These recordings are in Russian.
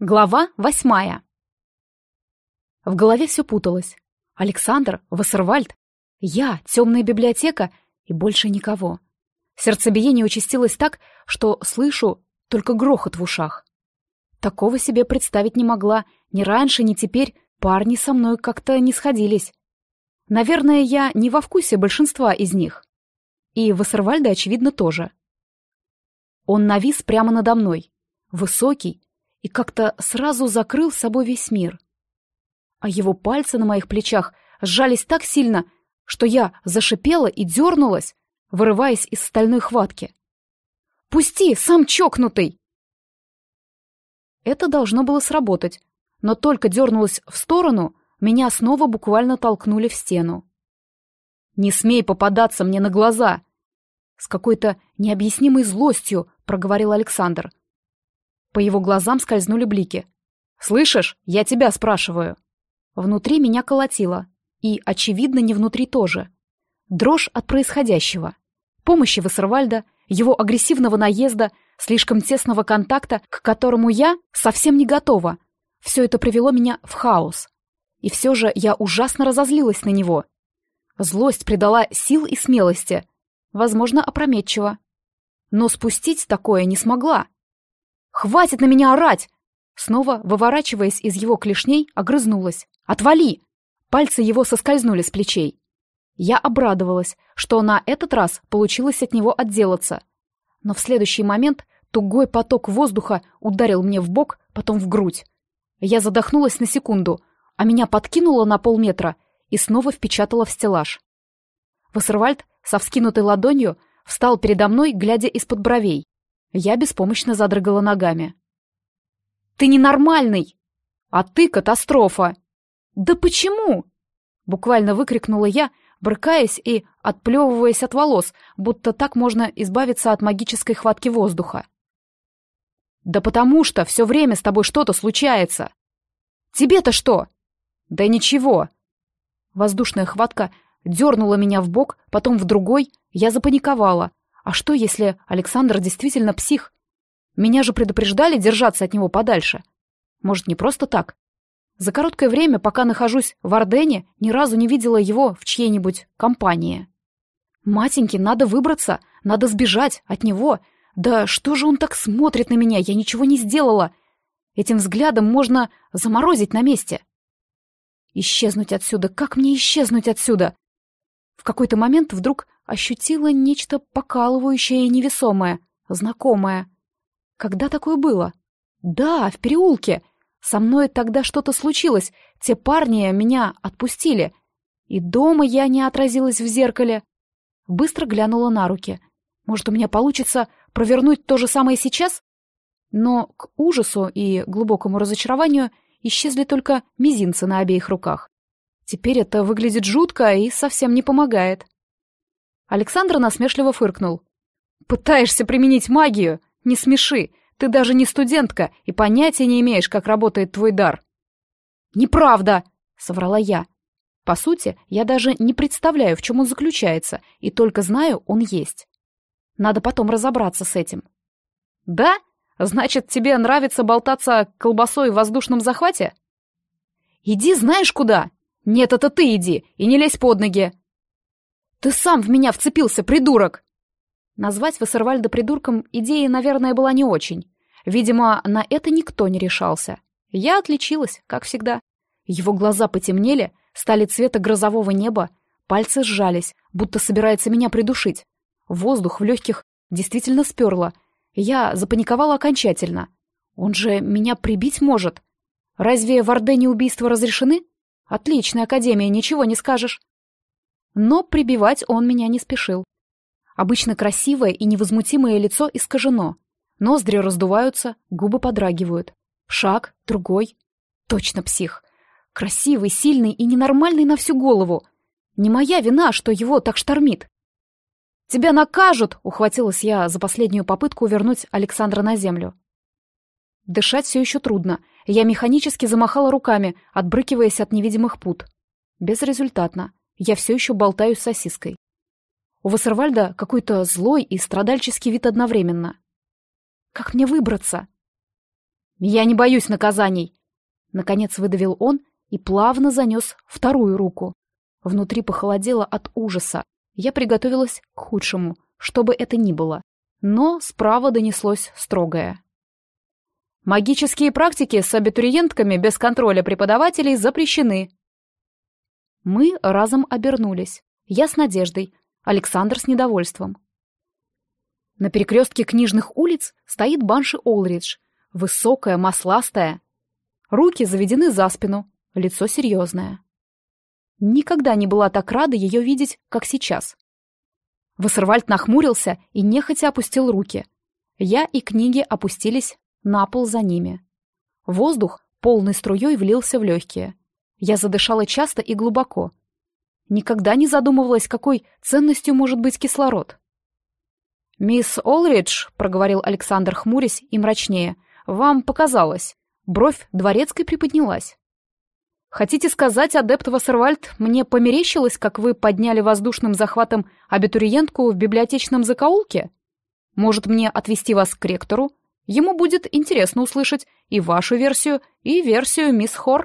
Глава 8. В голове все путалось. Александр, Вассервальд, я, темная библиотека и больше никого. Сердцебиение участилось так, что слышу только грохот в ушах. Такого себе представить не могла, ни раньше, ни теперь парни со мной как-то не сходились. Наверное, я не во вкусе большинства из них. И Вассервальда, очевидно, тоже. Он навис прямо надо мной, высокий, и как-то сразу закрыл собой весь мир. А его пальцы на моих плечах сжались так сильно, что я зашипела и дернулась, вырываясь из стальной хватки. «Пусти, сам чокнутый!» Это должно было сработать, но только дернулась в сторону, меня снова буквально толкнули в стену. «Не смей попадаться мне на глаза!» С какой-то необъяснимой злостью проговорил Александр. По его глазам скользнули блики. «Слышишь? Я тебя спрашиваю». Внутри меня колотило. И, очевидно, не внутри тоже. Дрожь от происходящего. Помощи Вассервальда, его агрессивного наезда, слишком тесного контакта, к которому я совсем не готова. Все это привело меня в хаос. И все же я ужасно разозлилась на него. Злость придала сил и смелости. Возможно, опрометчиво. Но спустить такое не смогла. «Хватит на меня орать!» Снова, выворачиваясь из его клешней, огрызнулась. «Отвали!» Пальцы его соскользнули с плечей. Я обрадовалась, что на этот раз получилось от него отделаться. Но в следующий момент тугой поток воздуха ударил мне в бок, потом в грудь. Я задохнулась на секунду, а меня подкинуло на полметра и снова впечатало в стеллаж. Вассервальд со вскинутой ладонью встал передо мной, глядя из-под бровей. Я беспомощно задрыгала ногами. «Ты ненормальный! А ты катастрофа!» «Да почему?» Буквально выкрикнула я, брыкаясь и отплевываясь от волос, будто так можно избавиться от магической хватки воздуха. «Да потому что все время с тобой что-то случается!» «Тебе-то что?» «Да ничего!» Воздушная хватка дернула меня в бок, потом в другой, я запаниковала. А что, если Александр действительно псих? Меня же предупреждали держаться от него подальше. Может, не просто так? За короткое время, пока нахожусь в Ордене, ни разу не видела его в чьей-нибудь компании. Матеньки, надо выбраться, надо сбежать от него. Да что же он так смотрит на меня? Я ничего не сделала. Этим взглядом можно заморозить на месте. Исчезнуть отсюда, как мне исчезнуть отсюда? В какой-то момент вдруг ощутила нечто покалывающее и невесомое, знакомое. Когда такое было? Да, в переулке. Со мной тогда что-то случилось. Те парни меня отпустили. И дома я не отразилась в зеркале. Быстро глянула на руки. Может, у меня получится провернуть то же самое сейчас? Но к ужасу и глубокому разочарованию исчезли только мизинцы на обеих руках. Теперь это выглядит жутко и совсем не помогает. Александр насмешливо фыркнул. «Пытаешься применить магию? Не смеши. Ты даже не студентка и понятия не имеешь, как работает твой дар». «Неправда!» — соврала я. По сути, я даже не представляю, в чем он заключается, и только знаю, он есть. Надо потом разобраться с этим. «Да? Значит, тебе нравится болтаться колбасой в воздушном захвате?» «Иди знаешь куда!» «Нет, это ты иди, и не лезь под ноги!» «Ты сам в меня вцепился, придурок!» Назвать Вассервальда придурком идея, наверное, была не очень. Видимо, на это никто не решался. Я отличилась, как всегда. Его глаза потемнели, стали цвета грозового неба, пальцы сжались, будто собирается меня придушить. Воздух в легких действительно сперло. Я запаниковала окончательно. Он же меня прибить может. Разве в Ордене убийства разрешены? Отличная академия, ничего не скажешь. Но прибивать он меня не спешил. Обычно красивое и невозмутимое лицо искажено. Ноздри раздуваются, губы подрагивают. Шаг, другой. Точно псих. Красивый, сильный и ненормальный на всю голову. Не моя вина, что его так штормит. «Тебя накажут!» — ухватилась я за последнюю попытку вернуть Александра на землю. Дышать все еще трудно. Я механически замахала руками, отбрыкиваясь от невидимых пут. Безрезультатно. Я все еще болтаю с сосиской. У Вассервальда какой-то злой и страдальческий вид одновременно. Как мне выбраться? «Я не боюсь наказаний!» Наконец выдавил он и плавно занес вторую руку. Внутри похолодело от ужаса. Я приготовилась к худшему, что бы это ни было. Но справа донеслось строгое: «Магические практики с абитуриентками без контроля преподавателей запрещены». Мы разом обернулись. Я с надеждой, Александр с недовольством. На перекрестке книжных улиц стоит Банши Олридж, высокая, масластая. Руки заведены за спину, лицо серьезное. Никогда не была так рада ее видеть, как сейчас. Вассервальд нахмурился и нехотя опустил руки. Я и книги опустились на пол за ними. Воздух полной струей влился в легкие. Я задышала часто и глубоко. Никогда не задумывалась, какой ценностью может быть кислород. «Мисс Олридж», — проговорил Александр, хмурясь и мрачнее, — «вам показалось». Бровь дворецкой приподнялась. «Хотите сказать, адепт Вассервальд, мне померещилось, как вы подняли воздушным захватом абитуриентку в библиотечном закоулке? Может, мне отвезти вас к ректору? Ему будет интересно услышать и вашу версию, и версию мисс Хор».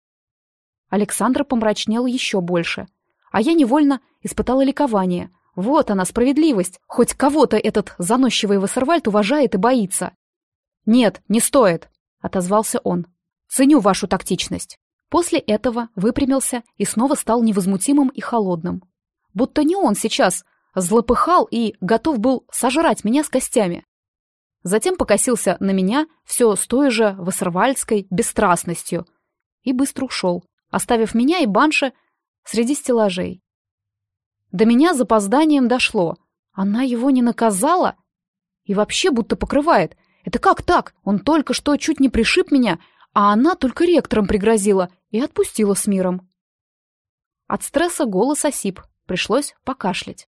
Александр помрачнел еще больше, а я невольно испытала ликование. Вот она, справедливость. Хоть кого-то этот заносчивый Вассервальд уважает и боится. «Нет, не стоит», — отозвался он. «Ценю вашу тактичность». После этого выпрямился и снова стал невозмутимым и холодным. Будто не он сейчас злопыхал и готов был сожрать меня с костями. Затем покосился на меня все с той же вассервальдской бесстрастностью и быстро ушел, оставив меня и Банши среди стеллажей. До меня с запозданием дошло. Она его не наказала? И вообще будто покрывает. Это как так? Он только что чуть не пришиб меня, а она только ректором пригрозила и отпустила с миром. От стресса голос осип, пришлось покашлять.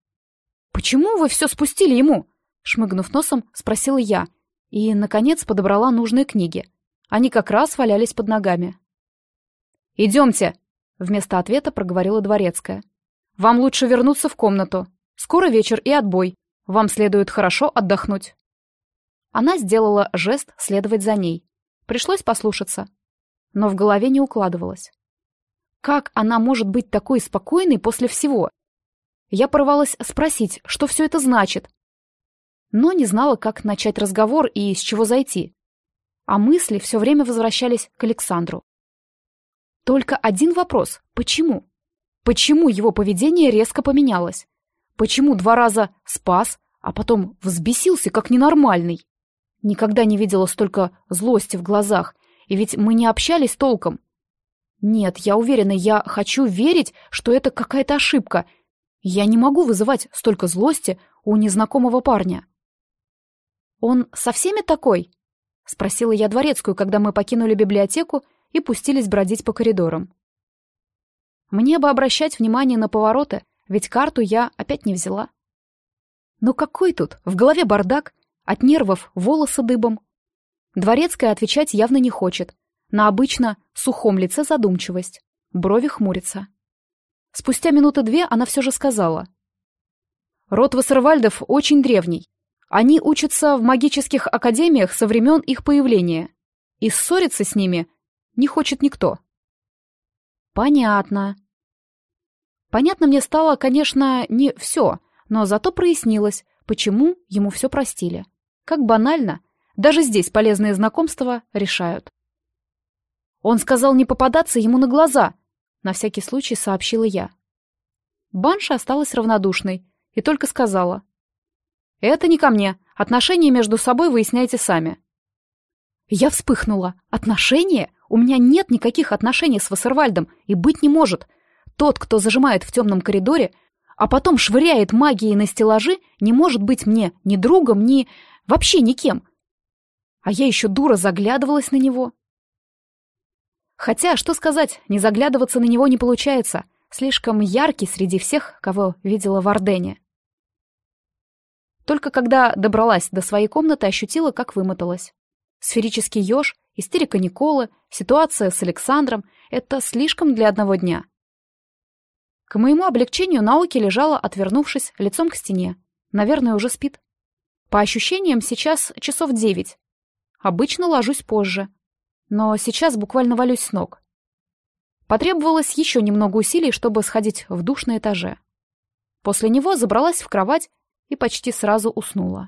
«Почему вы все спустили ему?» Шмыгнув носом, спросила я и, наконец, подобрала нужные книги. Они как раз валялись под ногами. «Идемте!» — вместо ответа проговорила дворецкая. «Вам лучше вернуться в комнату. Скоро вечер и отбой. Вам следует хорошо отдохнуть». Она сделала жест следовать за ней. Пришлось послушаться. Но в голове не укладывалось. Как она может быть такой спокойной после всего? Я порвалась спросить, что все это значит. Но не знала, как начать разговор и с чего зайти. А мысли все время возвращались к Александру. Только один вопрос. Почему? Почему его поведение резко поменялось? Почему 2 раза спас, а потом взбесился, как ненормальный? Никогда не видела столько злости в глазах, и ведь мы не общались толком. Нет, я уверена, я хочу верить, что это какая-то ошибка. Я не могу вызывать столько злости у незнакомого парня. «Он со всеми такой?» — спросила я дворецкую, когда мы покинули библиотеку и пустились бродить по коридорам. Мне бы обращать внимание на повороты, ведь карту я опять не взяла. Но какой тут? В голове бардак, от нервов волосы дыбом. Дворецкая отвечать явно не хочет. На обычно сухом лице задумчивость. Брови хмурятся. Спустя 2 минуты она все же сказала. «Род Вассервальдов очень древний. Они учатся в магических академиях со времен их появления. И ссориться с ними не хочет никто». «Понятно». Понятно мне стало, конечно, не все, но зато прояснилось, почему ему все простили. Как банально, даже здесь полезные знакомства решают. «Он сказал не попадаться ему на глаза», — на всякий случай сообщила я. Банша осталась равнодушной и только сказала: «Это не ко мне. Отношения между собой выясняйте сами». Я вспыхнула. «Отношения? У меня нет никаких отношений с Вассервальдом и быть не может. Тот, кто зажимает в темном коридоре, а потом швыряет магией на стеллажи, не может быть мне ни другом, ни... вообще никем. А я еще дура заглядывалась на него». Хотя, что сказать, не заглядываться на него не получается. Слишком яркий среди всех, кого видела в Ордене. Только когда добралась до своей комнаты, ощутила, как вымоталась. Сферический еж, истерика Николы, ситуация с Александром — это слишком для одного дня. К моему облегчению Наоки лежала, отвернувшись, лицом к стене. Наверное, уже спит. По ощущениям, сейчас часов 9. Обычно ложусь позже. Но сейчас буквально валюсь с ног. Потребовалось еще немного усилий, чтобы сходить в душ на этаже. После него забралась в кровать и почти сразу уснула.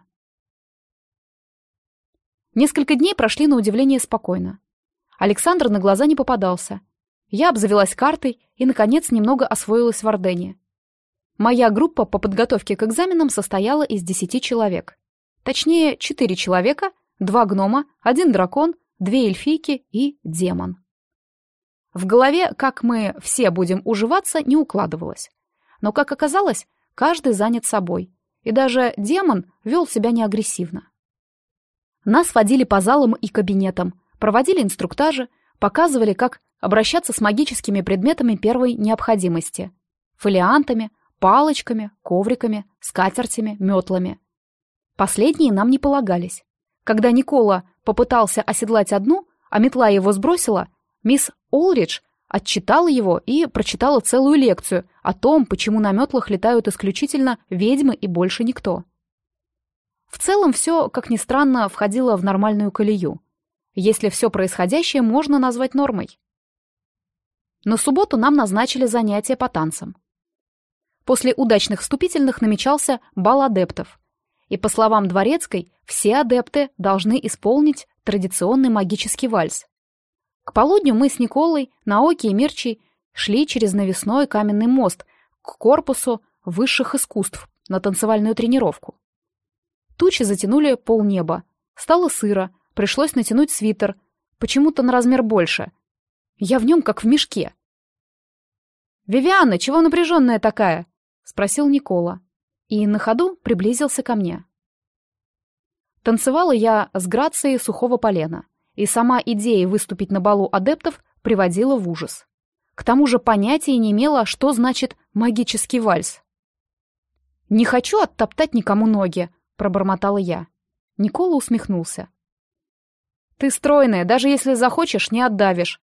Несколько дней прошли на удивление спокойно. Александр на глаза не попадался. Я обзавелась картой и, наконец, немного освоилась в Ордене. Моя группа по подготовке к экзаменам состояла из 10 человек. Точнее, 4 человека, 2 гнома, 1 дракон, 2 эльфийки и демон. В голове, как мы все будем уживаться, не укладывалось. Но, как оказалось, каждый занят собой. И даже демон вел себя неагрессивно. Нас водили по залам и кабинетам, проводили инструктажи, показывали, как обращаться с магическими предметами первой необходимости. Фолиантами, палочками, ковриками, скатертями, метлами. Последние нам не полагались. Когда Никола попытался оседлать одну, а метла его сбросила, мисс Олридж отчитала его и прочитала целую лекцию о том, почему на метлах летают исключительно ведьмы и больше никто. В целом все, как ни странно, входило в нормальную колею, если все происходящее можно назвать нормой. На субботу нам назначили занятия по танцам. После удачных вступительных намечался бал адептов, и, по словам Дворецкой, все адепты должны исполнить традиционный магический вальс. К полудню мы с Николой, Наоки и Мирчей шли через навесной каменный мост к корпусу высших искусств на танцевальную тренировку. Тучи затянули полнеба. Стало сыро, пришлось натянуть свитер, почему-то на размер больше. Я в нем как в мешке. «Вивианна, чего напряженная такая?» — спросил Никола. И на ходу приблизился ко мне. Танцевала я с грацией сухого полена, и сама идея выступить на балу адептов приводила в ужас. К тому же понятия не имела, что значит магический вальс. «Не хочу оттоптать никому ноги», — пробормотала я. Никола усмехнулся. «Ты стройная, даже если захочешь, не отдавишь».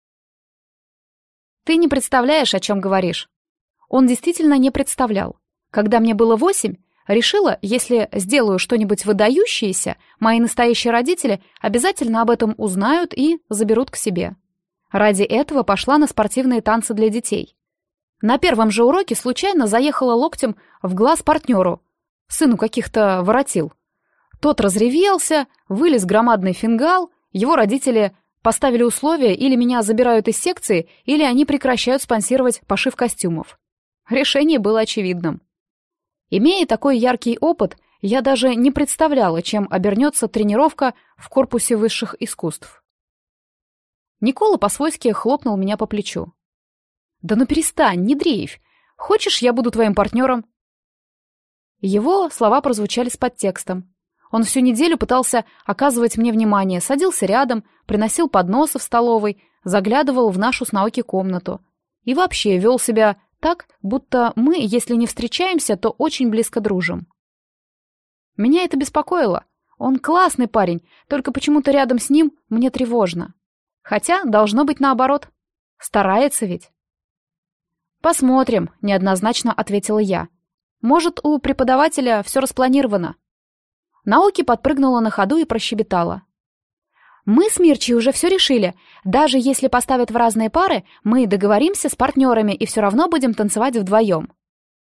«Ты не представляешь, о чем говоришь». Он действительно не представлял. Когда мне было 8, решила, если сделаю что-нибудь выдающееся, мои настоящие родители обязательно об этом узнают и заберут к себе. Ради этого пошла на спортивные танцы для детей. На первом же уроке случайно заехала локтем в глаз партнеру, сыну каких-то воротил. Тот разревелся, вылез громадный фингал, его родители поставили условия: или меня забирают из секции, или они прекращают спонсировать пошив костюмов. Решение было очевидным. Имея такой яркий опыт, я даже не представляла, чем обернется тренировка в корпусе высших искусств. Никола по-свойски хлопнул меня по плечу. «Да ну перестань, не дрейфь. Хочешь, я буду твоим партнером?» Его слова прозвучали с подтекстом. Он всю неделю пытался оказывать мне внимание, садился рядом, приносил подносы в столовой, заглядывал в нашу с Наоки комнату и вообще вел себя так, будто мы, если не встречаемся, то очень близко дружим. Меня это беспокоило. Он классный парень, только почему-то рядом с ним мне тревожно. Хотя должно быть наоборот. Старается ведь. «Посмотрим», — неоднозначно ответила я. «Может, у преподавателя все распланировано?» Наоки подпрыгнула на ходу и прощебетала. «Мы с Мирчей уже все решили. Даже если поставят в разные пары, мы договоримся с партнерами и все равно будем танцевать вдвоем».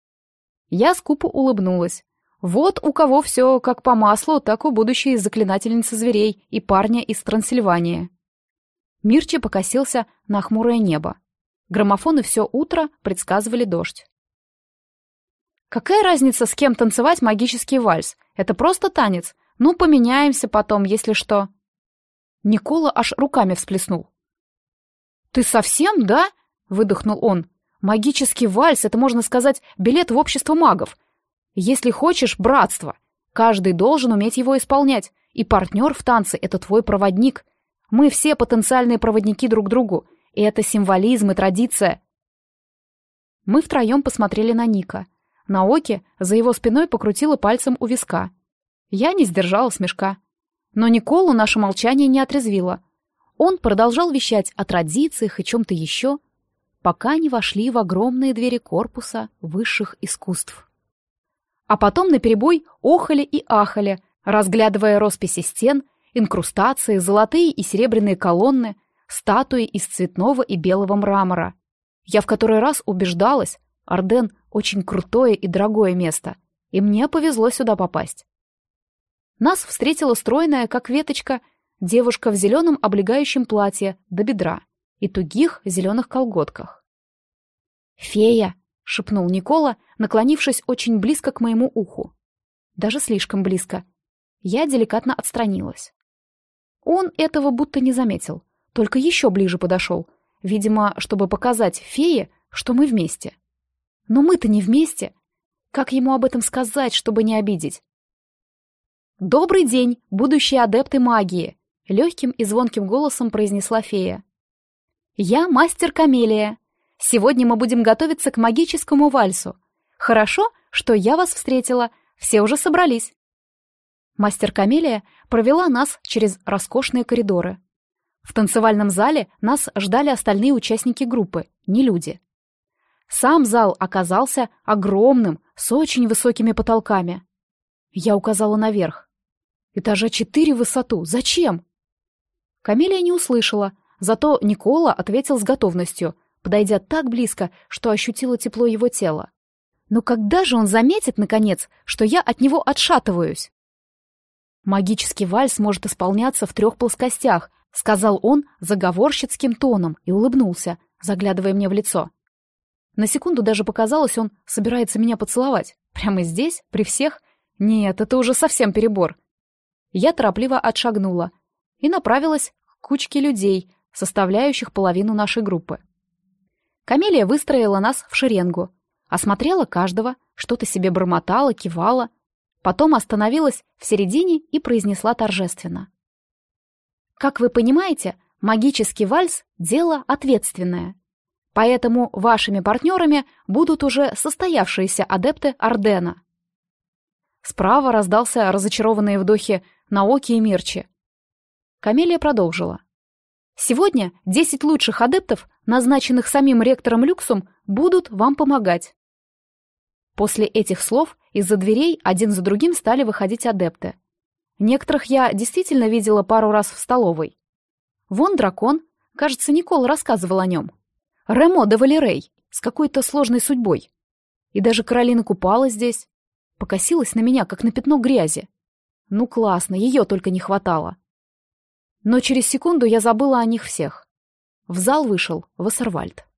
Я скупо улыбнулась. Вот у кого все как по маслу, так у будущей заклинательницы зверей и парня из Трансильвании. Мирча покосился на хмурое небо. Граммофоны все утро предсказывали дождь. «Какая разница, с кем танцевать магический вальс? Это просто танец. Ну, поменяемся потом, если что». Никола аж руками всплеснул. «Ты совсем, да?» — выдохнул он. «Магический вальс — это, можно сказать, билет в общество магов. Если хочешь, братство. Каждый должен уметь его исполнять. И партнер в танце — это твой проводник. Мы все потенциальные проводники друг другу. И это символизм и традиция». Мы втроем посмотрели на Ника. Наоки за его спиной покрутила пальцем у виска. Я не сдержала смешка. Но Николу наше молчание не отрезвило. Он продолжал вещать о традициях и чем-то еще, пока не вошли в огромные двери корпуса высших искусств. А потом наперебой охали и ахали, разглядывая росписи стен инкрустации, золотые и серебряные колонны, статуи из цветного и белого мрамора. Я в который раз убеждалась, Арденн очень крутое и дорогое место, и мне повезло сюда попасть. Нас встретила стройная, как веточка, девушка в зеленом облегающем платье до бедра и тугих зеленых колготках. «Фея!» — шепнул Никола, наклонившись очень близко к моему уху. Даже слишком близко. Я деликатно отстранилась. Он этого будто не заметил, только еще ближе подошел, видимо, чтобы показать фее, что мы вместе. Но мы-то не вместе. Как ему об этом сказать, чтобы не обидеть? «Добрый день, будущие адепты магии!» — легким и звонким голосом произнесла фея. «Я мастер Камелия. Сегодня мы будем готовиться к магическому вальсу. Хорошо, что я вас встретила, все уже собрались». Мастер Камелия провела нас через роскошные коридоры. В танцевальном зале нас ждали остальные участники группы, не люди. Сам зал оказался огромным, с очень высокими потолками. Я указала наверх. Этажа 4 в высоту. Зачем? Камелия не услышала, зато Никола ответил с готовностью, подойдя так близко, что ощутила тепло его тела. Но когда же он заметит, наконец, что я от него отшатываюсь? «Магический вальс может исполняться в 3 плоскостях», — сказал он заговорщицким тоном и улыбнулся, заглядывая мне в лицо. На секунду даже показалось, он собирается меня поцеловать. Прямо здесь, при всех? Нет, это уже совсем перебор. Я торопливо отшагнула и направилась к кучке людей, составляющих половину нашей группы. Камелия выстроила нас в шеренгу, осмотрела каждого, что-то себе бормотала, кивала, потом остановилась в середине и произнесла торжественно. «Как вы понимаете, магический вальс — дело ответственное. Поэтому вашими партнерами будут уже состоявшиеся адепты Арденна». Справа раздался разочарованные вдохи Наоки и Мирчи. Камелия продолжила. «Сегодня 10 лучших адептов, назначенных самим ректором Люксум, будут вам помогать». После этих слов из-за дверей один за другим стали выходить адепты. Некоторых я действительно видела пару раз в столовой. Вон дракон, кажется, Никола рассказывал о нем. Ремо де Валерей, с какой-то сложной судьбой. И даже Каролина купалась здесь. Покосилась на меня, как на пятно грязи. Ну классно, ее только не хватало. Но через секунду я забыла о них всех. В зал вышел Вассервальд.